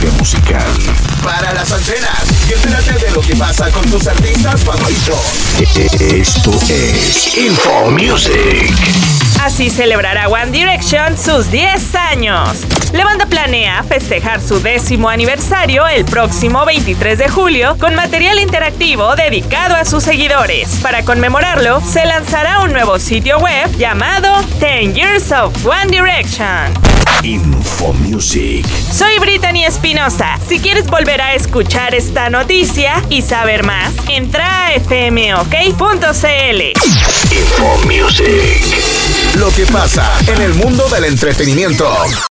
industria musical. Para las antenas y entérate de lo que pasa con tus artistas favoritos. Esto es Info Music. Así celebrará One Direction sus 10 años. La banda planea festejar su 10º aniversario el próximo 23 de julio con material interactivo dedicado a sus seguidores. Para conmemorarlo, se lanzará un nuevo sitio web llamado 10 Years of One Direction. Info Music. Soy Brittany Espinosa. Si quieres volver a escuchar esta noticia y saber más, entra a fmok.cl. Info Music. Lo que pasa en el mundo del entretenimiento.